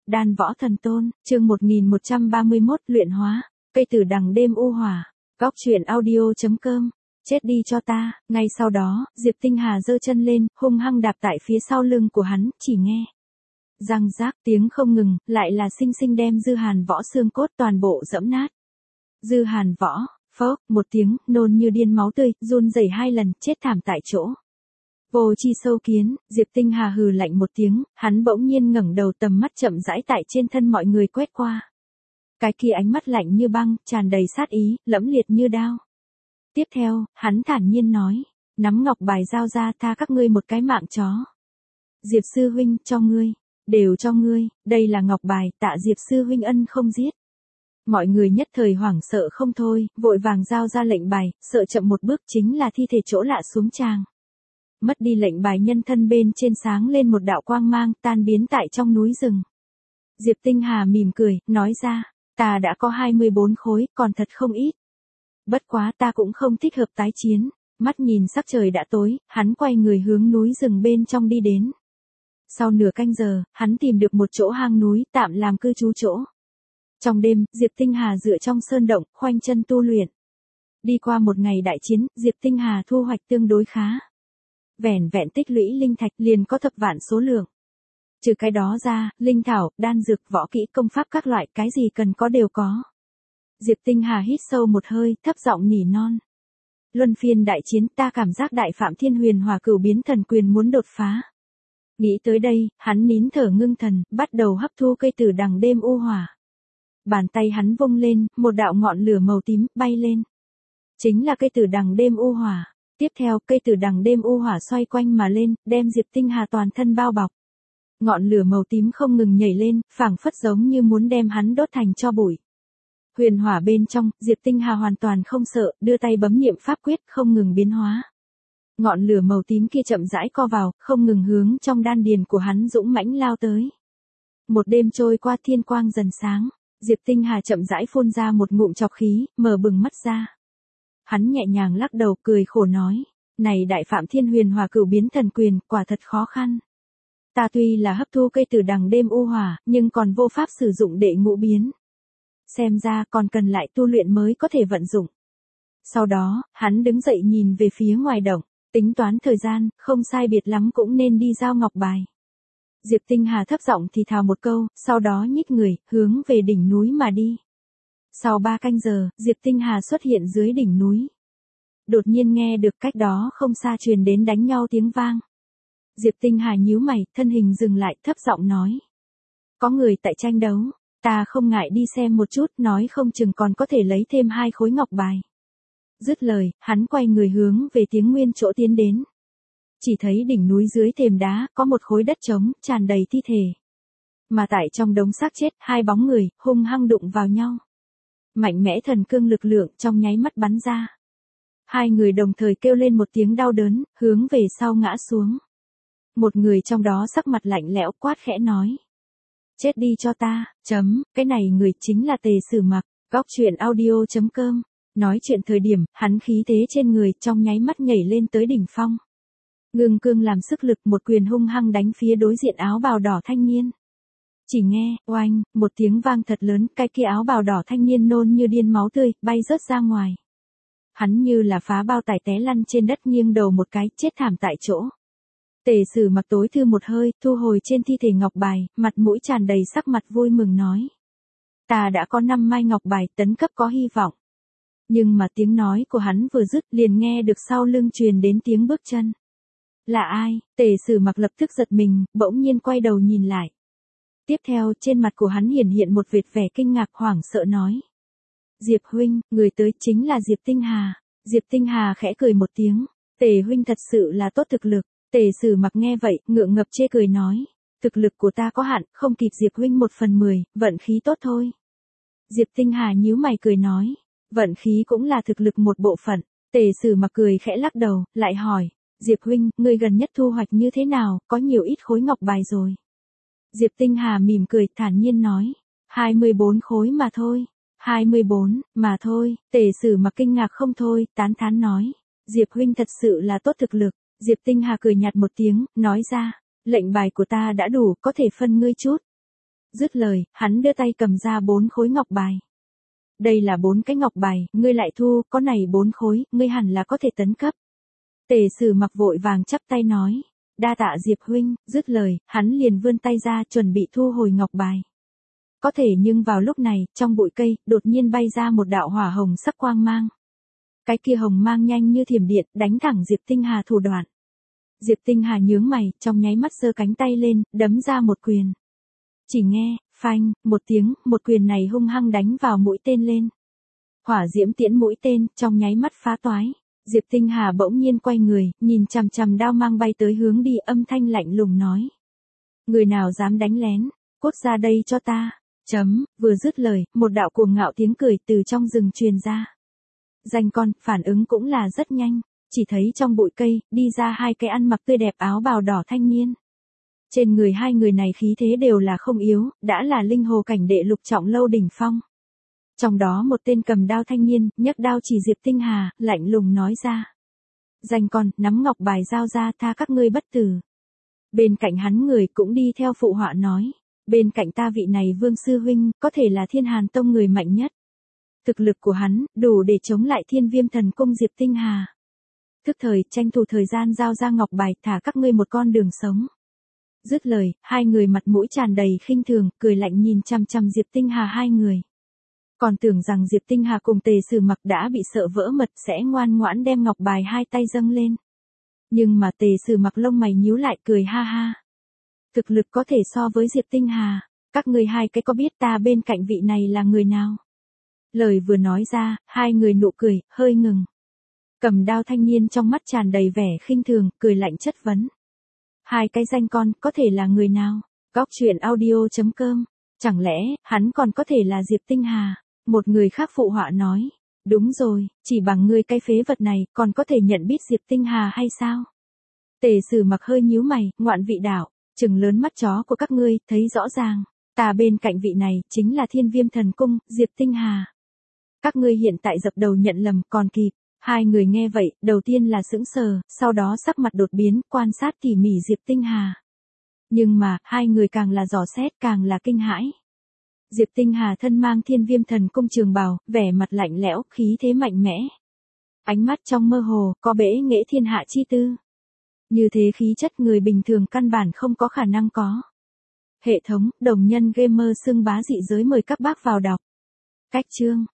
Đan võ thần tôn, chương 1131, luyện hóa, cây tử đằng đêm u hỏa, góc truyện audio.com, chết đi cho ta. Ngay sau đó, Diệp Tinh Hà giơ chân lên, hung hăng đạp tại phía sau lưng của hắn, chỉ nghe răng rác tiếng không ngừng, lại là sinh sinh đem Dư Hàn Võ xương cốt toàn bộ dẫm nát. Dư Hàn Võ, phốc, một tiếng, nôn như điên máu tươi, run rẩy 2 lần, chết thảm tại chỗ. Vô chi sâu kiến, Diệp Tinh Hà hừ lạnh một tiếng, hắn bỗng nhiên ngẩng đầu, tầm mắt chậm rãi tại trên thân mọi người quét qua. Cái kia ánh mắt lạnh như băng, tràn đầy sát ý, lẫm liệt như đao. Tiếp theo, hắn thản nhiên nói, nắm ngọc bài giao ra, tha các ngươi một cái mạng chó. Diệp sư huynh, cho ngươi, đều cho ngươi, đây là ngọc bài, tạ Diệp sư huynh ân không giết. Mọi người nhất thời hoảng sợ không thôi, vội vàng giao ra lệnh bài, sợ chậm một bước chính là thi thể chỗ lạ xuống tràng. Mất đi lệnh bài, nhân thân bên trên sáng lên một đạo quang mang, tan biến tại trong núi rừng. Diệp Tinh Hà mỉm cười, nói ra, ta đã có 24 khối, còn thật không ít. Bất quá ta cũng không thích hợp tái chiến. Mắt nhìn sắc trời đã tối, hắn quay người hướng núi rừng bên trong đi đến. Sau nửa canh giờ, hắn tìm được một chỗ hang núi, tạm làm cư trú chỗ. Trong đêm, Diệp Tinh Hà dựa trong sơn động, khoanh chân tu luyện. Đi qua một ngày đại chiến, Diệp Tinh Hà thu hoạch tương đối khá. Vẻn vẹn tích lũy linh thạch liền có thập vạn số lượng. Trừ cái đó ra, linh thảo, đan dược, võ kỹ, công pháp các loại, cái gì cần có đều có. Diệp Tinh Hà hít sâu một hơi, thấp giọng nỉ non. Luân phiên đại chiến, ta cảm giác Đại Phạm Thiên Huyền Hỏa Cửu Biến Thần Quyền muốn đột phá. Nghĩ tới đây, hắn nín thở ngưng thần, bắt đầu hấp thu cây tử đằng đêm u hỏa. Bàn tay hắn vung lên, một đạo ngọn lửa màu tím bay lên. Chính là cây tử đằng đêm u hỏa. Tiếp theo, cây tử đằng đêm u hỏa xoay quanh mà lên, đem Diệp Tinh Hà toàn thân bao bọc. Ngọn lửa màu tím không ngừng nhảy lên, phảng phất giống như muốn đem hắn đốt thành tro bụi. Huyền hỏa bên trong, Diệp Tinh Hà hoàn toàn không sợ, đưa tay bấm niệm pháp quyết, không ngừng biến hóa. Ngọn lửa màu tím kia chậm rãi co vào, không ngừng hướng trong đan điền của hắn dũng mãnh lao tới. Một đêm trôi qua, thiên quang dần sáng, Diệp Tinh Hà chậm rãi phun ra một ngụm trọc khí, mở bừng mắt ra. Hắn nhẹ nhàng lắc đầu, cười khổ nói, này Đại Phạm Thiên Huyền Hỏa Cửu Biến Thần Quyền, quả thật khó khăn. Ta tuy là hấp thu cây tử đằng đêm u hỏa, nhưng còn vô pháp sử dụng đệ ngũ biến. Xem ra còn cần lại tu luyện mới có thể vận dụng. Sau đó, hắn đứng dậy nhìn về phía ngoài động, tính toán thời gian, không sai biệt lắm cũng nên đi giao ngọc bài. Diệp Tinh Hà thấp giọng thì thào một câu, sau đó nhích người, hướng về đỉnh núi mà đi. Sau 3 canh giờ, Diệp Tinh Hà xuất hiện dưới đỉnh núi. Đột nhiên nghe được cách đó không xa truyền đến đánh nhau tiếng vang. Diệp Tinh Hà nhíu mày, thân hình dừng lại, thấp giọng nói. Có người tại tranh đấu, ta không ngại đi xem một chút, nói không chừng còn có thể lấy thêm 2 khối ngọc bài. Dứt lời, hắn quay người hướng về tiếng nguyên chỗ tiến đến. Chỉ thấy đỉnh núi dưới thềm đá, có một khối đất trống, tràn đầy thi thể. Mà tại trong đống xác chết, 2 bóng người, hung hăng đụng vào nhau. Mạnh mẽ thần cương lực lượng trong nháy mắt bắn ra. 2 người đồng thời kêu lên một tiếng đau đớn, hướng về sau ngã xuống. Một người trong đó sắc mặt lạnh lẽo quát khẽ nói. Chết đi cho ta, cái này người chính là Tề Sử Mặc, góc truyện audio.com. Nói chuyện thời điểm, hắn khí thế trên người trong nháy mắt nhảy lên tới đỉnh phong. Ngưng cương làm sức lực, một quyền hung hăng đánh phía đối diện áo bào đỏ thanh niên. Chỉ nghe, oanh, một tiếng vang thật lớn, cái kia áo bào đỏ thanh niên nôn như điên máu tươi, bay rớt ra ngoài. Hắn như là phá bao tải té lăn trên đất, nghiêng đầu một cái, chết thảm tại chỗ. Tề Sử Mặc tối thư một hơi, thu hồi trên thi thể ngọc bài, mặt mũi tràn đầy sắc mặt vui mừng nói. Ta đã có 5 mai ngọc bài, tấn cấp có hy vọng. Nhưng mà tiếng nói của hắn vừa dứt, liền nghe được sau lưng truyền đến tiếng bước chân. Là ai? Tề Sử Mặc lập tức giật mình, bỗng nhiên quay đầu nhìn lại. Tiếp theo, trên mặt của hắn hiện một vệt vẻ kinh ngạc, hoảng sợ nói. Diệp huynh, người tới chính là Diệp Tinh Hà. Diệp Tinh Hà khẽ cười một tiếng. Tề huynh thật sự là tốt thực lực. Tề Sử Mặc nghe vậy, ngượng ngập chê cười nói. Thực lực của ta có hạn, không kịp Diệp huynh 1/10, vận khí tốt thôi. Diệp Tinh Hà nhíu mày cười nói. Vận khí cũng là thực lực một bộ phận. Tề Sử Mặc cười khẽ lắc đầu, lại hỏi. Diệp huynh, ngươi gần nhất thu hoạch như thế nào, có nhiều ít khối ngọc bài rồi. Diệp Tinh Hà mỉm cười, thản nhiên nói. 24 khối mà thôi. 24, mà thôi. Tề Sử Mặc kinh ngạc không thôi, tán thán nói. Diệp huynh thật sự là tốt thực lực. Diệp Tinh Hà cười nhạt một tiếng, nói ra. Lệnh bài của ta đã đủ, có thể phân ngươi chút. Dứt lời, hắn đưa tay cầm ra 4 khối ngọc bài. Đây là 4 cái ngọc bài, ngươi lại thu, có này 4 khối, ngươi hẳn là có thể tấn cấp. Tề Sử Mặc vội vàng chắp tay nói, đa tạ Diệp huynh, dứt lời, hắn liền vươn tay ra chuẩn bị thu hồi ngọc bài. Có thể nhưng vào lúc này, trong bụi cây, đột nhiên bay ra một đạo hỏa hồng sắc quang mang. Cái kia hồng mang nhanh như thiểm điện, đánh thẳng Diệp Tinh Hà thủ đoạn. Diệp Tinh Hà nhướng mày, trong nháy mắt giơ cánh tay lên, đấm ra một quyền. Chỉ nghe, phanh, một tiếng, một quyền này hung hăng đánh vào mũi tên lên. Hỏa diễm tiễn mũi tên, trong nháy mắt phá toái. Diệp Tinh Hà bỗng nhiên quay người, nhìn chằm chằm đao mang bay tới hướng đi, âm thanh lạnh lùng nói. Người nào dám đánh lén, cút ra đây cho ta. Vừa dứt lời, một đạo cuồng ngạo tiếng cười từ trong rừng truyền ra. Danh con, phản ứng cũng là rất nhanh, chỉ thấy trong bụi cây, đi ra 2 cái ăn mặc tươi đẹp áo bào đỏ thanh niên. Trên người 2 người này khí thế đều là không yếu, đã là linh hồ cảnh đệ lục trọng lâu đỉnh phong. Trong đó một tên cầm đao thanh niên, nhấc đao chỉ Diệp Tinh Hà, lạnh lùng nói ra. Danh con, nắm ngọc bài giao ra, tha các ngươi bất tử. Bên cạnh hắn người cũng đi theo phụ họa nói. Bên cạnh ta vị này Vương Sư Huynh, có thể là Thiên Hàn Tông người mạnh nhất. Thực lực của hắn, đủ để chống lại Thiên Viêm Thần Cung Diệp Tinh Hà. Thức thời, tranh thủ thời gian giao ra ngọc bài, thả các ngươi một con đường sống. Dứt lời, 2 người mặt mũi tràn đầy khinh thường, cười lạnh nhìn chằm chằm Diệp Tinh Hà 2 người. Còn tưởng rằng Diệp Tinh Hà cùng Tề Sử Mặc đã bị sợ vỡ mật sẽ ngoan ngoãn đem ngọc bài 2 tay dâng lên. Nhưng mà Tề Sử Mặc lông mày nhíu lại cười ha ha. Thực lực có thể so với Diệp Tinh Hà, các ngươi 2 cái có biết ta bên cạnh vị này là người nào? Lời vừa nói ra, 2 người nụ cười, hơi ngừng. Cầm đao thanh niên trong mắt tràn đầy vẻ khinh thường, cười lạnh chất vấn. 2 cái danh con, có thể là người nào? Góc truyện audio.com. Chẳng lẽ, hắn còn có thể là Diệp Tinh Hà? Một người khác phụ họa nói. Đúng rồi, chỉ bằng ngươi cái phế vật này, còn có thể nhận biết Diệp Tinh Hà hay sao? Tề Sử Mặc hơi nhíu mày, ngoạn vị đạo, trừng lớn mắt chó của các ngươi, thấy rõ ràng. Ta bên cạnh vị này, chính là Thiên Viêm Thần Cung, Diệp Tinh Hà. Các ngươi hiện tại dập đầu nhận lầm, còn kịp. 2 người nghe vậy, đầu tiên là sững sờ, sau đó sắc mặt đột biến, quan sát tỉ mỉ Diệp Tinh Hà. Nhưng mà, 2 người càng là dò xét, càng là kinh hãi. Diệp Tinh Hà thân mang Thiên Viêm Thần Cung trường bào, vẻ mặt lạnh lẽo, khí thế mạnh mẽ. Ánh mắt trong mơ hồ, có bẽ nghệ thiên hạ chi tư. Như thế khí chất người bình thường căn bản không có khả năng có. Hệ thống, đồng nhân gamer xưng bá dị giới mời các bác vào đọc. Cách chương